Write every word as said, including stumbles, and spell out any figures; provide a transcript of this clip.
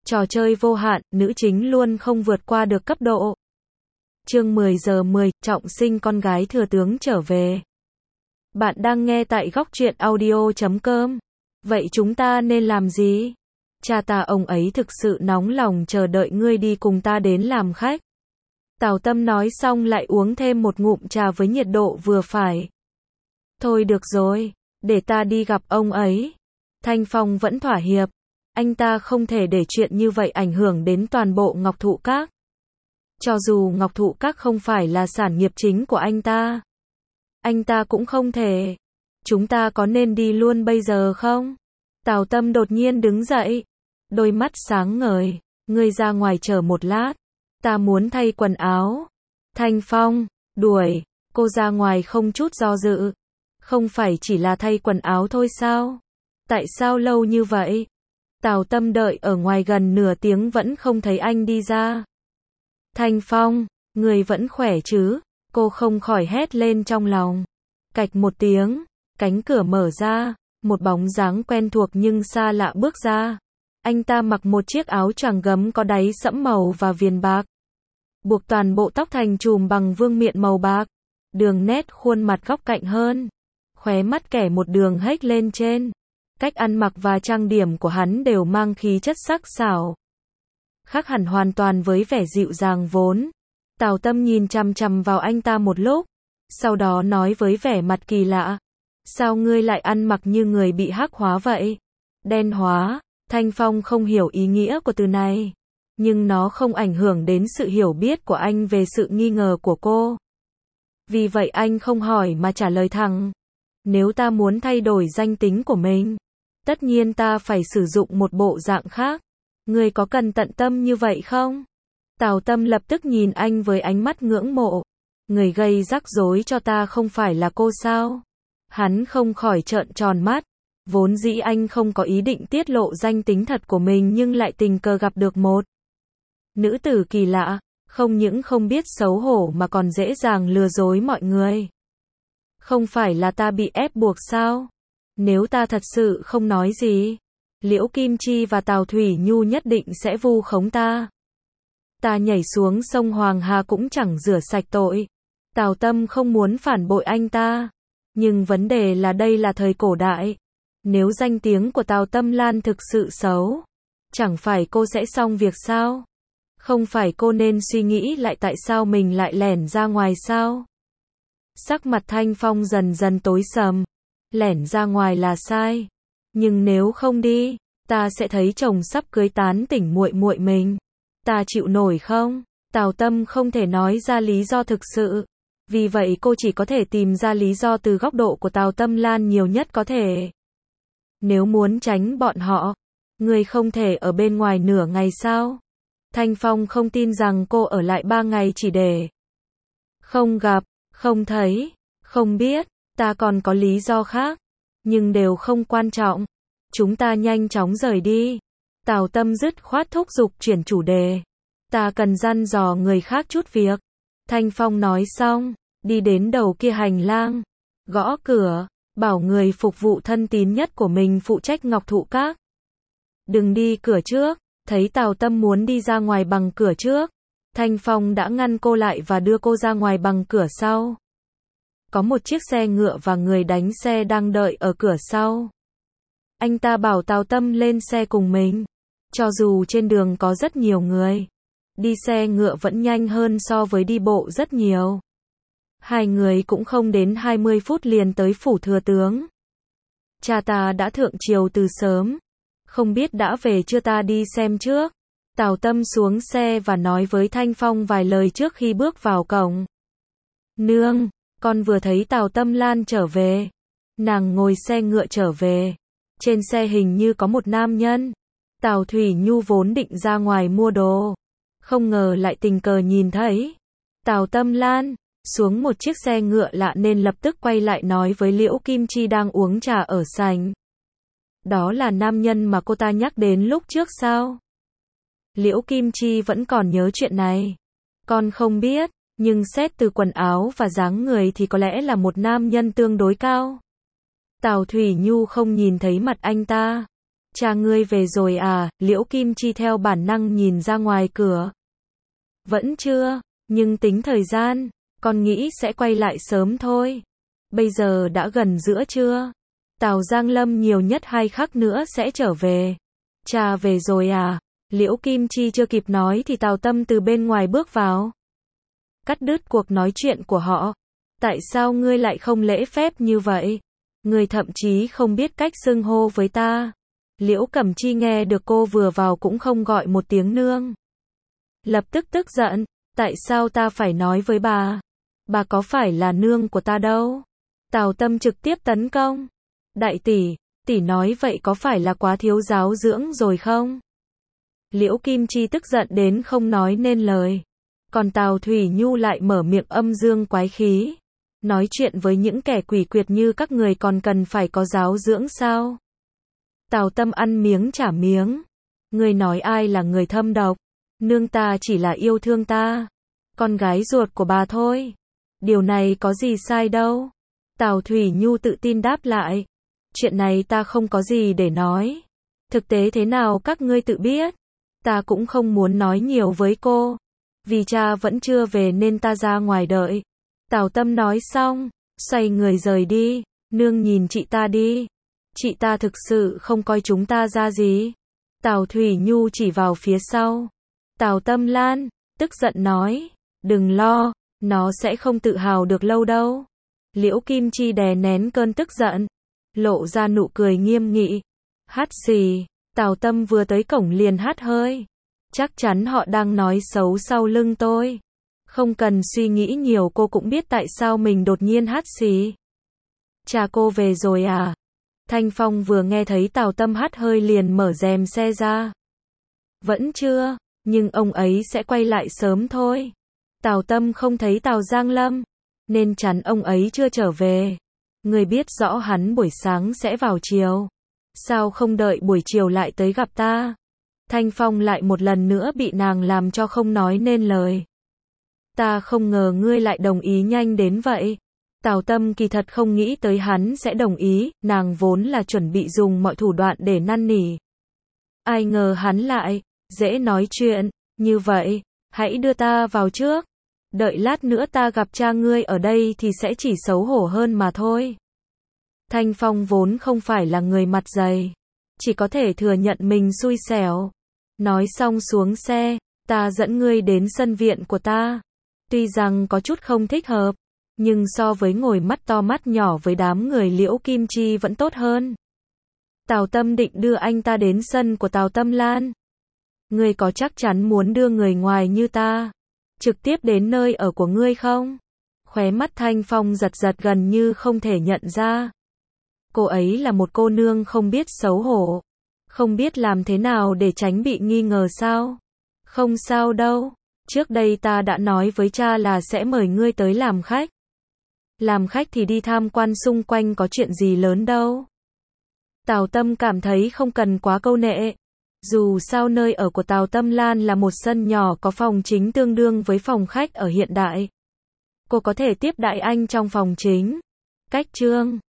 Trò chơi vô hạn, nữ chính luôn không vượt qua được cấp độ. Chương mười giờ mười, trọng sinh con gái thừa tướng trở về. Bạn đang nghe tại góc truyện audio chấm com. Vậy chúng ta nên làm gì? Cha ta ông ấy thực sự nóng lòng chờ đợi ngươi đi cùng ta đến làm khách. Tào Tâm nói xong lại uống thêm một ngụm trà với nhiệt độ vừa phải. Thôi được rồi, để ta đi gặp ông ấy. Thanh Phong vẫn thỏa hiệp. Anh ta không thể để chuyện như vậy ảnh hưởng đến toàn bộ Ngọc Thụ Các. Cho dù Ngọc Thụ Các không phải là sản nghiệp chính của anh ta, anh ta cũng không thể. Chúng ta có nên đi luôn bây giờ không? Tào Tâm đột nhiên đứng dậy, đôi mắt sáng ngời. Ngươi ra ngoài chờ một lát, ta muốn thay quần áo. Thanh Phong đuổi cô ra ngoài không chút do dự. Không phải chỉ là thay quần áo thôi sao? Tại sao lâu như vậy? Tào Tâm đợi ở ngoài gần nửa tiếng vẫn không thấy anh đi ra. Thanh Phong, người vẫn khỏe chứ? Cô không khỏi hét lên trong lòng. Cạch một tiếng, cánh cửa mở ra, một bóng dáng quen thuộc nhưng xa lạ bước ra. Anh ta mặc một chiếc áo choàng gấm có đáy sẫm màu và viền bạc, buộc toàn bộ tóc thành chùm bằng vương miện màu bạc, đường nét khuôn mặt góc cạnh hơn, khóe mắt kẻ một đường hếch lên trên. Cách ăn mặc và trang điểm của hắn đều mang khí chất sắc sảo, khác hẳn hoàn toàn với vẻ dịu dàng vốn. Tào Tâm nhìn chằm chằm vào anh ta một lúc, sau đó nói với vẻ mặt kỳ lạ, sao ngươi lại ăn mặc như người bị hắc hóa vậy? Đen hóa? Thanh Phong không hiểu ý nghĩa của từ này, nhưng nó không ảnh hưởng đến sự hiểu biết của anh về sự nghi ngờ của cô. Vì vậy anh không hỏi mà trả lời thẳng, nếu ta muốn thay đổi danh tính của mình, tất nhiên ta phải sử dụng một bộ dạng khác. Ngươi có cần tận tâm như vậy không? Tào Tâm lập tức nhìn anh với ánh mắt ngưỡng mộ. Người gây rắc rối cho ta không phải là cô sao? Hắn không khỏi trợn tròn mắt. Vốn dĩ anh không có ý định tiết lộ danh tính thật của mình nhưng lại tình cờ gặp được một nữ tử kỳ lạ, không những không biết xấu hổ mà còn dễ dàng lừa dối mọi người. Không phải là ta bị ép buộc sao? Nếu ta thật sự không nói gì, Liễu Kim Chi và Tào Thủy Nhu nhất định sẽ vu khống ta. Ta nhảy xuống sông Hoàng Hà cũng chẳng rửa sạch tội. Tào Tâm không muốn phản bội anh ta, nhưng vấn đề là đây là thời cổ đại. Nếu danh tiếng của Tào Tâm Lan thực sự xấu, chẳng phải cô sẽ xong việc sao? Không phải cô nên suy nghĩ lại tại sao mình lại lẻn ra ngoài sao? Sắc mặt Thanh Phong dần dần tối sầm. Lẻn ra ngoài là sai, nhưng nếu không đi, ta sẽ thấy chồng sắp cưới tán tỉnh muội muội mình. Ta chịu nổi không? Tào Tâm không thể nói ra lý do thực sự, vì vậy cô chỉ có thể tìm ra lý do từ góc độ của Tào Tâm Lan nhiều nhất có thể. Nếu muốn tránh bọn họ, người không thể ở bên ngoài nửa ngày sao? Thanh Phong không tin rằng cô ở lại ba ngày chỉ để không gặp, không thấy, không biết. Ta còn có lý do khác, nhưng đều không quan trọng. Chúng ta nhanh chóng rời đi. Tào Tâm dứt khoát thúc giục chuyển chủ đề. Ta cần dặn dò người khác chút việc. Thanh Phong nói xong, đi đến đầu kia hành lang, gõ cửa, bảo người phục vụ thân tín nhất của mình phụ trách Ngọc Thụ Các. Đừng đi cửa trước. Thấy Tào Tâm muốn đi ra ngoài bằng cửa trước, Thanh Phong đã ngăn cô lại và đưa cô ra ngoài bằng cửa sau. Có một chiếc xe ngựa và người đánh xe đang đợi ở cửa sau. Anh ta bảo Tào Tâm lên xe cùng mình. Cho dù trên đường có rất nhiều người, đi xe ngựa vẫn nhanh hơn so với đi bộ rất nhiều. Hai người cũng không đến hai mươi phút liền tới phủ thừa tướng. Cha ta đã thượng triều từ sớm. Không biết đã về chưa, ta đi xem trước. Tào Tâm xuống xe và nói với Thanh Phong vài lời trước khi bước vào cổng. Nương, con vừa thấy Tào Tâm Lan trở về. Nàng ngồi xe ngựa trở về. Trên xe hình như có một nam nhân. Tào Thủy Nhu vốn định ra ngoài mua đồ, không ngờ lại tình cờ nhìn thấy Tào Tâm Lan xuống một chiếc xe ngựa lạ nên lập tức quay lại nói với Liễu Kim Chi đang uống trà ở sảnh. Đó là nam nhân mà cô ta nhắc đến lúc trước sao? Liễu Kim Chi vẫn còn nhớ chuyện này. Con không biết, nhưng xét từ quần áo và dáng người thì có lẽ là một nam nhân tương đối cao. Tào Thủy Nhu không nhìn thấy mặt anh ta, Cha ngươi về rồi à? Liễu Kim Chi theo bản năng nhìn ra ngoài cửa. Vẫn chưa, nhưng tính thời gian, con nghĩ sẽ quay lại sớm thôi. Bây giờ đã gần giữa trưa. Tào Giang Lâm nhiều nhất hai khắc nữa sẽ trở về. Cha về rồi à? Liễu Kim Chi chưa kịp nói thì Tào Tâm từ bên ngoài bước vào. Cắt đứt cuộc nói chuyện của họ. Tại sao ngươi lại không lễ phép như vậy? Ngươi thậm chí không biết cách xưng hô với ta. Liễu Cẩm Chi nghe được cô vừa vào cũng không gọi một tiếng nương. Lập tức tức giận, tại sao ta phải nói với bà? Bà có phải là nương của ta đâu? Tào Tâm trực tiếp tấn công. Đại tỷ, tỷ nói vậy có phải là quá thiếu giáo dưỡng rồi không? Liễu Kim Chi tức giận đến không nói nên lời. Còn Tào Thủy Nhu lại mở miệng âm dương quái khí. Nói chuyện với những kẻ quỷ quyệt như các người còn cần phải có giáo dưỡng sao? Tào Tâm ăn miếng trả miếng. Ngươi nói ai là người thâm độc? Nương ta chỉ là yêu thương ta. Con gái ruột của bà thôi. Điều này có gì sai đâu. Tào Thủy Nhu tự tin đáp lại. Chuyện này ta không có gì để nói. Thực tế thế nào các ngươi tự biết. Ta cũng không muốn nói nhiều với cô. Vì cha vẫn chưa về nên ta ra ngoài đợi. Tào Tâm nói xong, xoay người rời đi. Nương nhìn chị ta đi. Chị ta thực sự không coi chúng ta ra gì. Tào Thủy Nhu chỉ vào phía sau. Tào Tâm Lan, tức giận nói. Đừng lo, nó sẽ không tự hào được lâu đâu. Liễu Kim Chi đè nén cơn tức giận. Lộ ra nụ cười nghiêm nghị. Hát xì, Tào Tâm vừa tới cổng liền hát hơi. Chắc chắn họ đang nói xấu sau lưng tôi. Không cần suy nghĩ nhiều cô cũng biết tại sao mình đột nhiên hát xì. Cha cô về rồi à? Thanh Phong vừa nghe thấy Tào Tâm hát hơi liền mở rèm xe ra. Vẫn chưa, nhưng ông ấy sẽ quay lại sớm thôi. Tào Tâm không thấy Tào Giang Lâm, nên chắn ông ấy chưa trở về. Người biết rõ hắn buổi sáng sẽ vào chiều. Sao không đợi buổi chiều lại tới gặp ta? Thanh Phong lại một lần nữa bị nàng làm cho không nói nên lời. Ta không ngờ ngươi lại đồng ý nhanh đến vậy. Tào Tâm kỳ thật không nghĩ tới hắn sẽ đồng ý, nàng vốn là chuẩn bị dùng mọi thủ đoạn để năn nỉ. Ai ngờ hắn lại, dễ nói chuyện, như vậy, hãy đưa ta vào trước. Đợi lát nữa ta gặp cha ngươi ở đây thì sẽ chỉ xấu hổ hơn mà thôi. Thanh Phong vốn không phải là người mặt dày, chỉ có thể thừa nhận mình xui xẻo. Nói xong xuống xe, ta dẫn ngươi đến sân viện của ta. Tuy rằng có chút không thích hợp, nhưng so với ngồi mắt to mắt nhỏ với đám người Liễu Kim Chi vẫn tốt hơn. Tào Tâm định đưa anh ta đến sân của Tào Tâm Lan. Ngươi có chắc chắn muốn đưa người ngoài như ta trực tiếp đến nơi ở của ngươi không? Khóe mắt Thanh Phong giật giật gần như không thể nhận ra. Cô ấy là một cô nương không biết xấu hổ. Không biết làm thế nào để tránh bị nghi ngờ sao? Không sao đâu. Trước đây ta đã nói với cha là sẽ mời ngươi tới làm khách. Làm khách thì đi tham quan xung quanh có chuyện gì lớn đâu. Tào Tâm cảm thấy không cần quá câu nệ. Dù sao nơi ở của Tào Tâm Lan là một sân nhỏ có phòng chính tương đương với phòng khách ở hiện đại. Cô có thể tiếp đãi anh trong phòng chính. Cách trương.